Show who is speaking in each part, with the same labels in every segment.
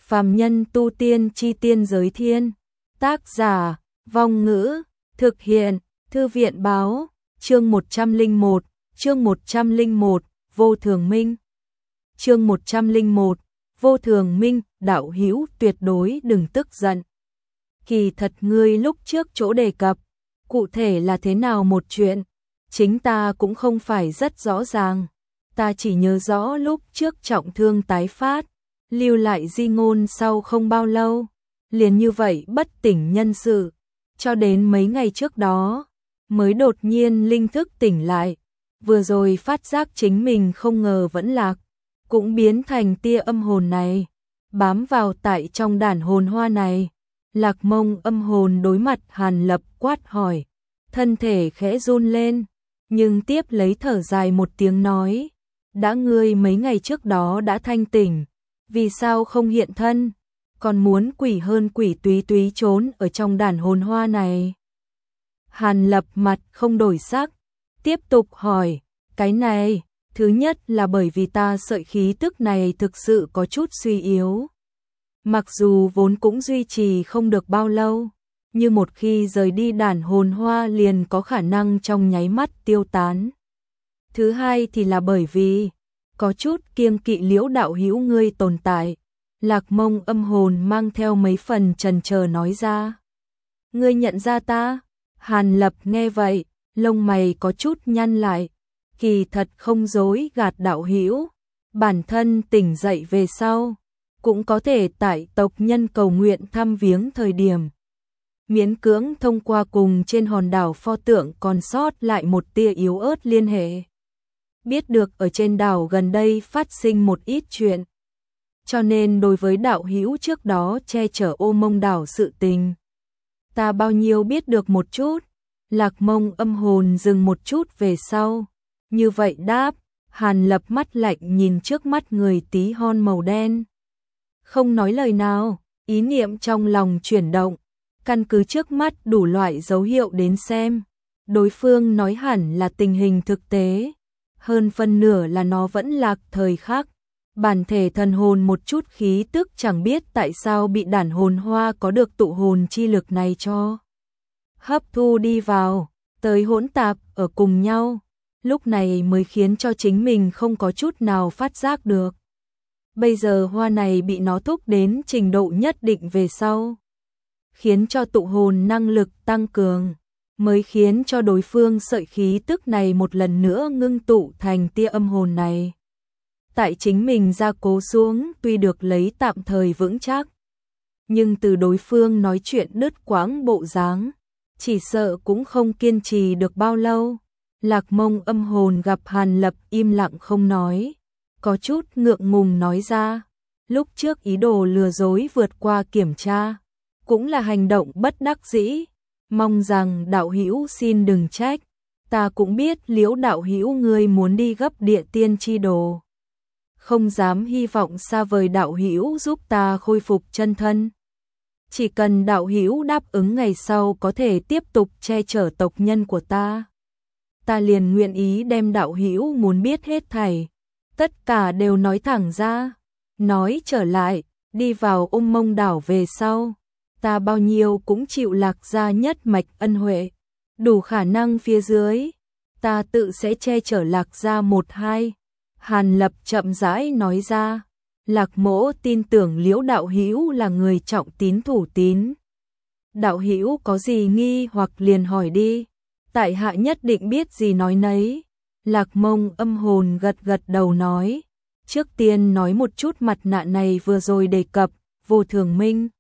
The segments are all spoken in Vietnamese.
Speaker 1: Phàm nhân tu tiên chi tiên giới thiên. Tác giả, Vong Ngữ, thực hiện, Thư viện báo, chương 101, Vô Thường Minh. Chương 101, Vô Thường Minh, đạo hữu tuyệt đối đừng tức giận. Kỳ thật ngươi lúc trước chỗ đề cập, cụ thể là thế nào một chuyện, chính ta cũng không phải rất rõ ràng. Ta chỉ nhớ rõ lúc trước trọng thương tái phát, lưu lại di ngôn sau không bao lâu, liền như vậy bất tỉnh nhân sự, cho đến mấy ngày trước đó, mới đột nhiên linh thức tỉnh lại, vừa rồi phát giác chính mình không ngờ vẫn lạc, cũng biến thành tia âm hồn này, bám vào tại trong đàn hồn hoa này. Lạc Mông âm hồn đối mặt Hàn Lập quát hỏi, thân thể khẽ run lên, nhưng tiếp lấy thở dài một tiếng nói, đã ngươi mấy ngày trước đó đã thanh tỉnh, vì sao không hiện thân, còn muốn quỷ hơn quỷ túy túy trốn ở trong đàn hồn hoa này. Hàn Lập mặt không đổi sắc, tiếp tục hỏi, cái này, thứ nhất là bởi vì ta sợi khí tức này thực sự có chút suy yếu. Mặc dù vốn cũng duy trì không được bao lâu, nhưng một khi rời đi đàn hồn hoa liền có khả năng trong nháy mắt tiêu tán. Thứ hai thì là bởi vì có chút kiêng kỵ Liễu đạo hữu ngươi tồn tại. Lạc Mông âm hồn mang theo mấy phần chần chờ nói ra. Ngươi nhận ra ta? Hàn Lập nghe vậy, lông mày có chút nhăn lại. Kỳ thật không dối gạt đạo hữu, bản thân tỉnh dậy về sau, cũng có thể tại tộc nhân cầu nguyện thăm viếng thời điểm. Miễn cưỡng thông qua cùng trên hòn đảo pho tượng còn sót lại một tia yếu ớt liên hệ. Biết được ở trên đảo gần đây phát sinh một ít chuyện. Cho nên đối với đạo hữu trước đó che chở Ô Mông đảo sự tình, ta bao nhiêu biết được một chút. Lạc Mông âm hồn dừng một chút về sau. Như vậy đáp, Hàn Lập mắt lạnh nhìn trước mắt người tí hon màu đen. Không nói lời nào, ý niệm trong lòng chuyển động, căn cứ trước mắt đủ loại dấu hiệu đến xem. Đối phương nói hẳn là tình hình thực tế, hơn phân nửa là nó vẫn lạc thời khắc. Bản thể thần hồn một chút khí tức chẳng biết tại sao bị đàn hồn hoa có được tụ hồn chi lực này cho hấp thu đi vào, tới hỗn tạp ở cùng nhau, lúc này mới khiến cho chính mình không có chút nào phát giác được. Bây giờ hoa này bị nó thúc đến trình độ nhất định về sau, khiến cho tụ hồn năng lực tăng cường, mới khiến cho đối phương sợi khí tức này một lần nữa ngưng tụ thành tia âm hồn này. Tại chính mình gia cố xuống tuy được lấy tạm thời vững chắc, nhưng từ đối phương nói chuyện đứt quãng bộ dáng, chỉ sợ cũng không kiên trì được bao lâu. Lạc Mông âm hồn gặp Hàn Lập im lặng không nói, có chút ngượng ngùng nói ra, lúc trước ý đồ lừa dối vượt qua kiểm tra, cũng là hành động bất đắc dĩ, mong rằng đạo hữu xin đừng trách, ta cũng biết Liễu đạo hữu ngươi muốn đi gấp địa tiên chi đồ, không dám hy vọng xa vời đạo hữu giúp ta khôi phục chân thân. Chỉ cần đạo hữu đáp ứng ngày sau có thể tiếp tục che chở tộc nhân của ta, ta liền nguyện ý đem đạo hữu muốn biết hết thảy, tất cả đều nói thẳng ra. Nói trở lại, đi vào Ô Mông đảo về sau, ta bao nhiêu cũng chịu Lạc gia nhất mạch ân huệ, đủ khả năng phía dưới, ta tự sẽ che chở Lạc gia một hai. Hàn Lập chậm rãi nói ra, Lạc mỗ tin tưởng Liễu đạo hữu là người trọng tín thủ tín. Đạo hữu có gì nghi hoặc liền hỏi đi, tại hạ nhất định biết gì nói nấy. Lạc Mông âm hồn gật gật đầu nói, trước tiên nói một chút mặt nạ này vừa rồi đề cập, Vô Thường Minh.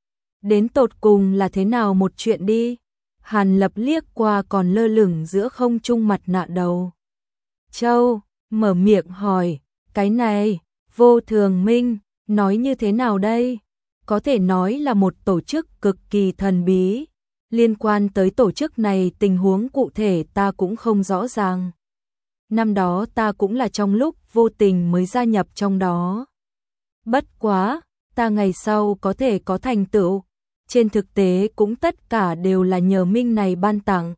Speaker 1: Đến tột cùng là thế nào một chuyện đi. Hàn Lập liếc qua còn lơ lửng giữa không trung mặt nạ đầu Châu, mở miệng hỏi, cái này, Vô Thường Minh, nói như thế nào đây? Có thể nói là một tổ chức cực kỳ thần bí. Liên quan tới tổ chức này tình huống cụ thể ta cũng không rõ ràng. Năm đó ta cũng là trong lúc vô tình mới gia nhập trong đó. Bất quá, ta ngày sau có thể có thành tựu, trên thực tế cũng tất cả đều là nhờ Minh này ban tặng.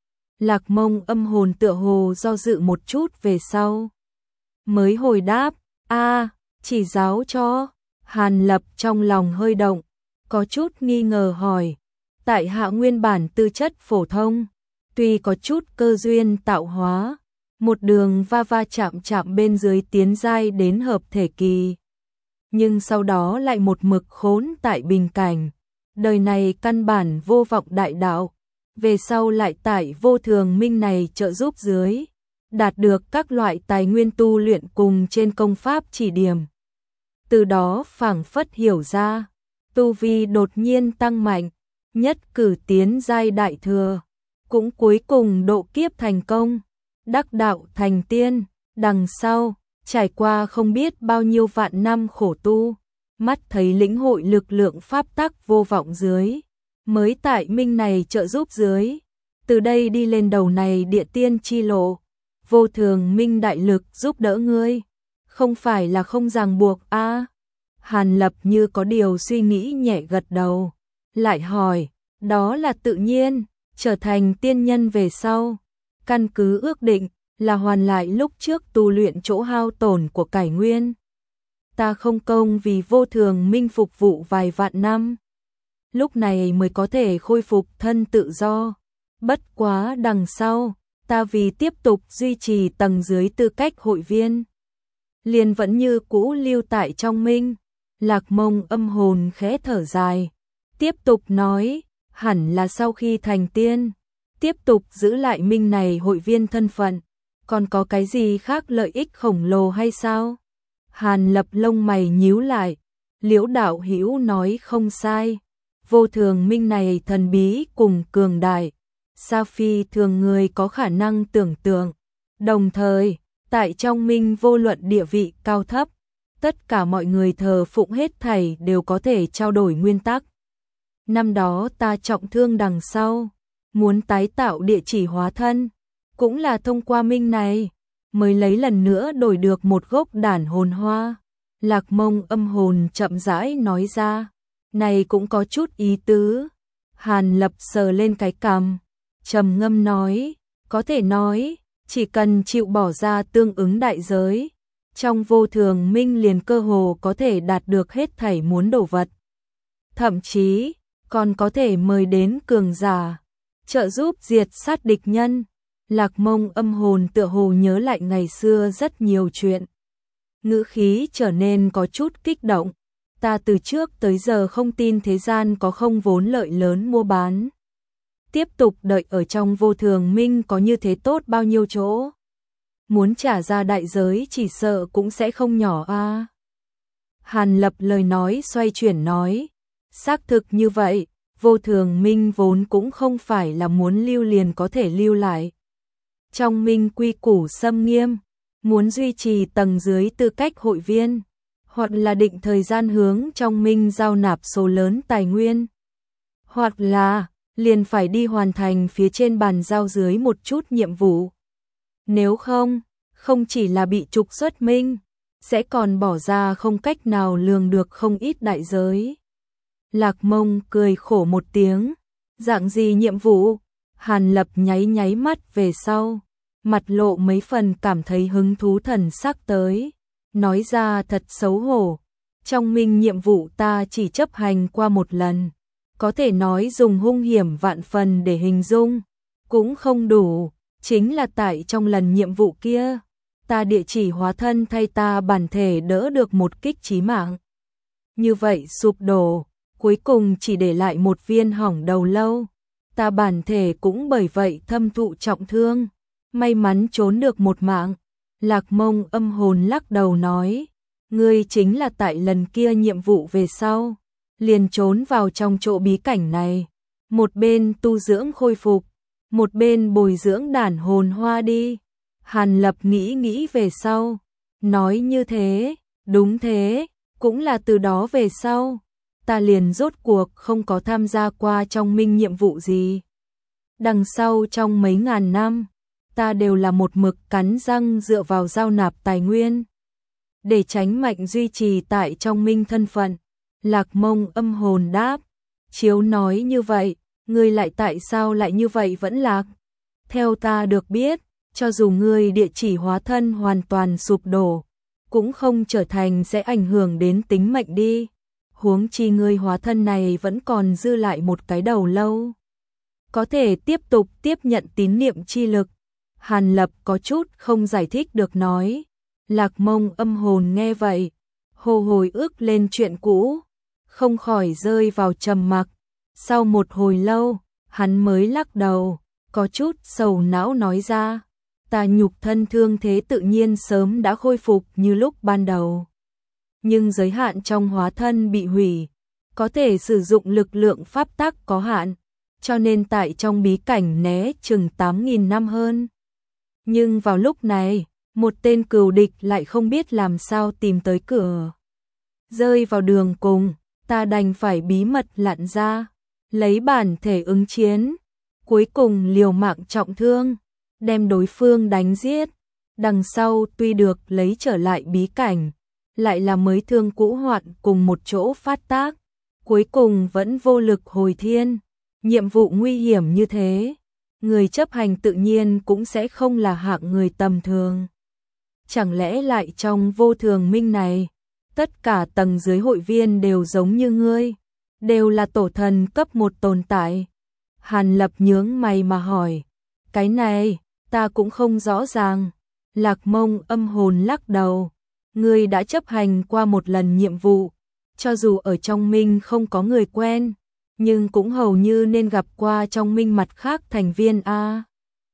Speaker 1: Lạc Mông âm hồn tựa hồ do dự một chút về sau, mới hồi đáp, chỉ giáo cho, Hàn Lập trong lòng hơi động, có chút nghi ngờ hỏi, tại hạ nguyên bản tư chất phổ thông, tuy có chút cơ duyên tạo hóa, một đường va va chạm chạm bên dưới tiến giai đến hợp thể kỳ. Nhưng sau đó lại một mực khốn tại bình cảnh, đời này căn bản vô vọng đại đạo, về sau lại tại Vô Thường Minh này trợ giúp dưới, đạt được các loại tài nguyên tu luyện cùng trên công pháp chỉ điểm. Từ đó phảng phất hiểu ra, tu vi đột nhiên tăng mạnh, nhất cử tiến giai đại thừa, cũng cuối cùng độ kiếp thành công, đắc đạo thành tiên, đằng sau, trải qua không biết bao nhiêu vạn năm khổ tu, mắt thấy lĩnh hội lực lượng pháp tắc vô vọng dưới, mới tại minh này trợ giúp dưới, từ đây đi lên đầu này địa tiên chi lộ, Vô Thường Minh đại lực giúp đỡ ngươi, không phải là không ràng buộc a? Hàn Lập như có điều suy nghĩ nhẹ gật đầu, lại hỏi, đó là tự nhiên, trở thành tiên nhân về sau, căn cứ ước định là hoàn lại lúc trước tu luyện chỗ hao tổn của cải nguyên. Ta không công vì Vô Thường Minh phục vụ vài vạn năm, lúc này mới có thể khôi phục thân tự do. Bất quá đằng sau, ta vì tiếp tục duy trì tầng dưới tư cách hội viên, liền vẫn như cũ lưu tại trong minh. Lạc Mông âm hồn khẽ thở dài, tiếp tục nói, hẳn là sau khi thành tiên, tiếp tục giữ lại minh này hội viên thân phận, còn có cái gì khác lợi ích khổng lồ hay sao? Hàn Lập lông mày nhíu lại, Liễu đạo hữu nói không sai, Vô Thường Minh này thần bí cùng cường đại, sa phi thường người có khả năng tưởng tượng, đồng thời, tại trong minh vô luận địa vị cao thấp, tất cả mọi người thờ phụng hết thảy đều có thể trao đổi nguyên tắc. Năm đó ta trọng thương đằng sau, muốn tái tạo địa chỉ hóa thân, cũng là thông qua minh này, mới lấy lần nữa đổi được một gốc đản hồn hoa. Lạc Mông âm hồn chậm rãi nói ra, này cũng có chút ý tứ. Hàn Lập sờ lên cái cằm, trầm ngâm nói, có thể nói, chỉ cần chịu bỏ ra tương ứng đại giới, trong Vô Thường Minh liền cơ hồ có thể đạt được hết thảy muốn đồ vật. Thậm chí, còn có thể mời đến cường giả, trợ giúp diệt sát địch nhân. Lạc Mông âm hồn tựa hồ nhớ lại ngày xưa rất nhiều chuyện. Ngữ khí trở nên có chút kích động. Ta từ trước tới giờ không tin thế gian có không vốn lợi lớn mua bán. Tiếp tục đợi ở trong Vô Thường Minh có như thế tốt bao nhiêu chỗ. Muốn trả ra đại giới chỉ sợ cũng sẽ không nhỏ a. Hàn Lập lời nói xoay chuyển nói, xác thực như vậy, Vô Thường Minh vốn cũng không phải là muốn lưu liền có thể lưu lại. Trong minh quy củ xâm nghiêm, muốn duy trì tầng dưới tư cách hội viên, hoặc là định thời gian hướng trong minh giao nạp số lớn tài nguyên, hoặc là liền phải đi hoàn thành phía trên bàn giao dưới một chút nhiệm vụ. Nếu không, không chỉ là bị trục xuất minh, sẽ còn bỏ ra không cách nào lường được không ít đại giới. Lạc Mông cười khổ một tiếng, dạng gì nhiệm vụ? Hàn Lập nháy nháy mắt về sau, mặt lộ mấy phần cảm thấy hứng thú thần sắc tới, nói ra thật xấu hổ, trong minh nhiệm vụ ta chỉ chấp hành qua một lần, có thể nói dùng hung hiểm vạn phần để hình dung, cũng không đủ, chính là tại trong lần nhiệm vụ kia, ta địa chỉ hóa thân thay ta bản thể đỡ được một kích chí mạng. Như vậy sụp đổ, cuối cùng chỉ để lại một viên hỏng đầu lâu, ta bản thể cũng bởi vậy thâm thụ trọng thương, may mắn trốn được một mạng. Lạc Mông âm hồn lắc đầu nói, ngươi chính là tại lần kia nhiệm vụ về sau, liền trốn vào trong chỗ bí cảnh này, một bên tu dưỡng khôi phục, một bên bồi dưỡng đản hồn hoa đi. Hàn Lập nghĩ về sau, nói như thế, đúng thế, cũng là từ đó về sau, ta liền rốt cuộc không có tham gia qua trong minh nhiệm vụ gì. Đằng sau trong mấy ngàn năm, ta đều là một mực cắn răng dựa vào giao nạp tài nguyên, để tránh mạnh duy trì tại trong minh thân phận. Lạc Mông âm hồn đáp, chiếu nói như vậy, ngươi lại tại sao lại như vậy vẫn lạc? Theo ta được biết, cho dù ngươi địa chỉ hóa thân hoàn toàn sụp đổ, cũng không trở thành sẽ ảnh hưởng đến tính mệnh đi. Huống chi ngươi hóa thân này vẫn còn dư lại một cái đầu lâu, có thể tiếp tục tiếp nhận tín niệm chi lực. Hàn Lập có chút không giải thích được nói. Lạc Mông âm hồn nghe vậy, hồ hồi ức lên chuyện cũ, không khỏi rơi vào trầm mặc. Sau một hồi lâu, hắn mới lắc đầu, có chút sầu não nói ra, ta nhục thân thương thế tự nhiên sớm đã khôi phục như lúc ban đầu. Nhưng giới hạn trong hóa thân bị hủy, có thể sử dụng lực lượng pháp tắc có hạn, cho nên tại trong bí cảnh né chừng 8.000 năm hơn. Nhưng vào lúc này, một tên cừu địch lại không biết làm sao tìm tới cửa. Rơi vào đường cùng, ta đành phải bí mật lặn ra, lấy bản thể ứng chiến, cuối cùng liều mạng trọng thương, đem đối phương đánh giết. Đằng sau tuy được lấy trở lại bí cảnh, lại là mới thương cũ hoạn cùng một chỗ phát tác, cuối cùng vẫn vô lực hồi thiên. Nhiệm vụ nguy hiểm như thế, người chấp hành tự nhiên cũng sẽ không là hạng người tầm thường. Chẳng lẽ lại trong vô thường minh này, tất cả tầng dưới hội viên đều giống như ngươi, đều là tổ thần cấp 1 tồn tại? Hàn Lập nhướng mày mà hỏi, cái này, ta cũng không rõ ràng. Lạc Mông âm hồn lắc đầu, ngươi đã chấp hành qua một lần nhiệm vụ, cho dù ở trong minh không có người quen, nhưng cũng hầu như nên gặp qua trong minh mặt khác thành viên a.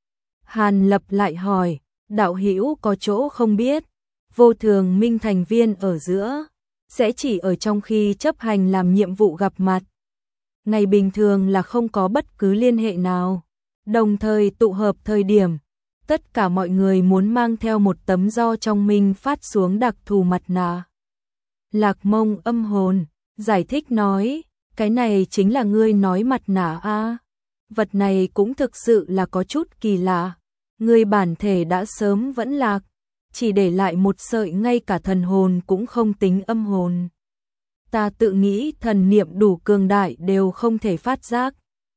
Speaker 1: Hàn Lập lại hỏi, đạo hữu có chỗ không biết, vô thường minh thành viên ở giữa, sẽ chỉ ở trong khi chấp hành làm nhiệm vụ gặp mặt. Ngày bình thường là không có bất cứ liên hệ nào, đồng thời tụ hợp thời điểm, tất cả mọi người muốn mang theo một tấm do trong minh phát xuống đặc thù mặt nạ. Lạc Mông âm hồn, giải thích nói, cái này chính là ngươi nói mặt nạ a. Vật này cũng thực sự là có chút kỳ lạ, ngươi bản thể đã sớm vẫn lạc, chỉ để lại một sợi ngay cả thần hồn cũng không tính âm hồn. Ta tự nghĩ thần niệm đủ cường đại đều không thể phát giác,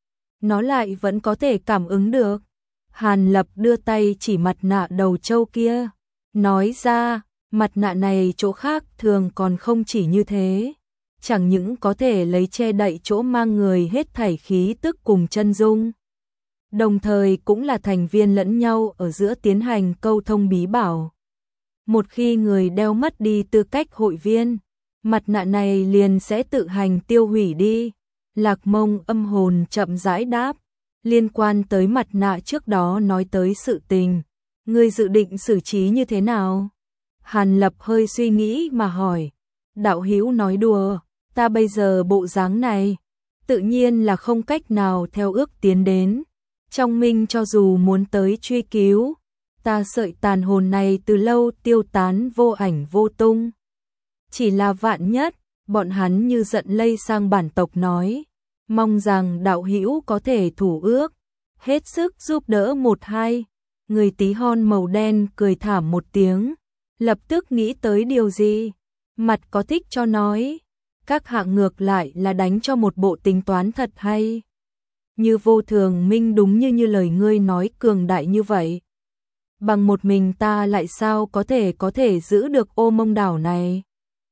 Speaker 1: nó lại vẫn có thể cảm ứng được. Hàn Lập đưa tay chỉ mặt nạ đầu trâu kia, nói ra, mặt nạ này chỗ khác thường còn không chỉ như thế, chẳng những có thể lấy che đậy chỗ mang người hết thảy khí tức cùng chân dung, đồng thời cũng là thành viên lẫn nhau ở giữa tiến hành câu thông bí bảo. Một khi người đeo mất đi tư cách hội viên, mặt nạ này liền sẽ tự hành tiêu hủy đi. Lạc Mông âm hồn chậm rãi đáp, liên quan tới mặt nạ trước đó nói tới sự tình, ngươi dự định xử trí như thế nào? Hàn Lập hơi suy nghĩ mà hỏi, đạo hữu nói đùa, ta bây giờ bộ dáng này, tự nhiên là không cách nào theo ước tiến đến. Trong minh cho dù muốn tới truy cứu, ta sợi tàn hồn này từ lâu tiêu tán vô ảnh vô tung. Chỉ là vạn nhất, bọn hắn như giận lây sang bản tộc nói, mong rằng đạo hữu có thể thủ ước, hết sức giúp đỡ một hai. Người tí hon màu đen cười thảm một tiếng, lập tức nghĩ tới điều gì, mặt có thích cho nói, các hạng ngược lại là đánh cho một bộ tính toán thật hay. Như vô thường minh đúng như lời ngươi nói cường đại như vậy, bằng một mình ta lại sao có thể giữ được Ô Mông đảo này?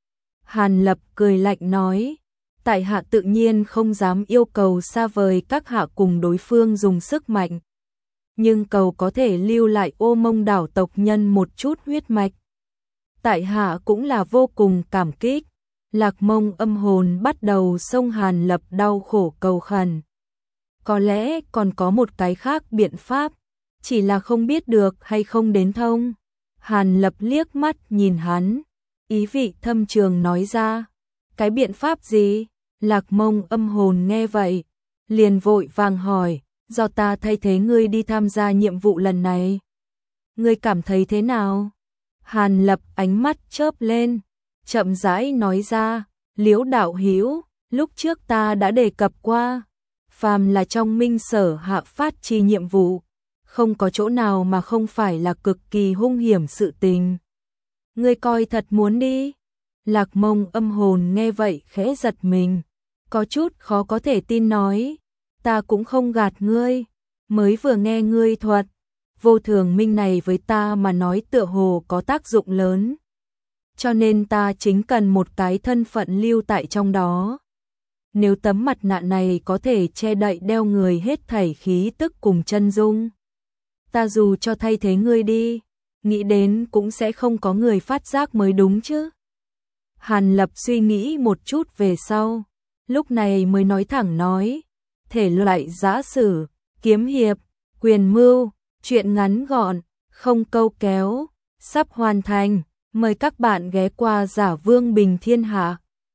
Speaker 1: Hàn Lập cười lạnh nói, tại hạ tự nhiên không dám yêu cầu xa vời các hạ cùng đối phương dùng sức mạnh, nhưng cầu có thể lưu lại Ô Mông đảo tộc nhân một chút huyết mạch, tại hạ cũng là vô cùng cảm kích. Lạc Mông âm hồn bắt đầu xông Hàn Lập đau khổ cầu khẩn. Có lẽ còn có một cái khác biện pháp, chỉ là không biết được hay không đến thông. Hàn Lập liếc mắt nhìn hắn, ý vị thâm trường nói ra, cái biện pháp gì? Lạc Mông âm hồn nghe vậy, liền vội vàng hỏi, do ta thay thế ngươi đi tham gia nhiệm vụ lần này, ngươi cảm thấy thế nào? Hàn Lập ánh mắt chớp lên, chậm rãi nói ra, Liễu đạo hữu, lúc trước ta đã đề cập qua, phàm là trong minh sở hạ phát chi nhiệm vụ, không có chỗ nào mà không phải là cực kỳ hung hiểm sự tình. Ngươi coi thật muốn đi? Lạc Mông âm hồn nghe vậy khẽ giật mình, có chút khó có thể tin nói, ta cũng không gạt ngươi, mới vừa nghe ngươi thuật, vô thường minh này với ta mà nói tựa hồ có tác dụng lớn. cho nên ta chính cần một cái thân phận lưu tại trong đó. Nếu tấm mặt nạ này có thể che đậy đeo người hết thảy khí tức cùng chân dung, ta dù cho thay thế ngươi đi, nghĩ đến cũng sẽ không có người phát giác mới đúng chứ. Hàn Lập suy nghĩ một chút về sau, lúc này mới nói thẳng nói, thể loại giã sử, kiếm hiệp, quyền mưu, truyện ngắn gọn, không câu kéo, sắp hoàn thành, mời các bạn ghé qua Giả Vương Bình Thiên Hạ.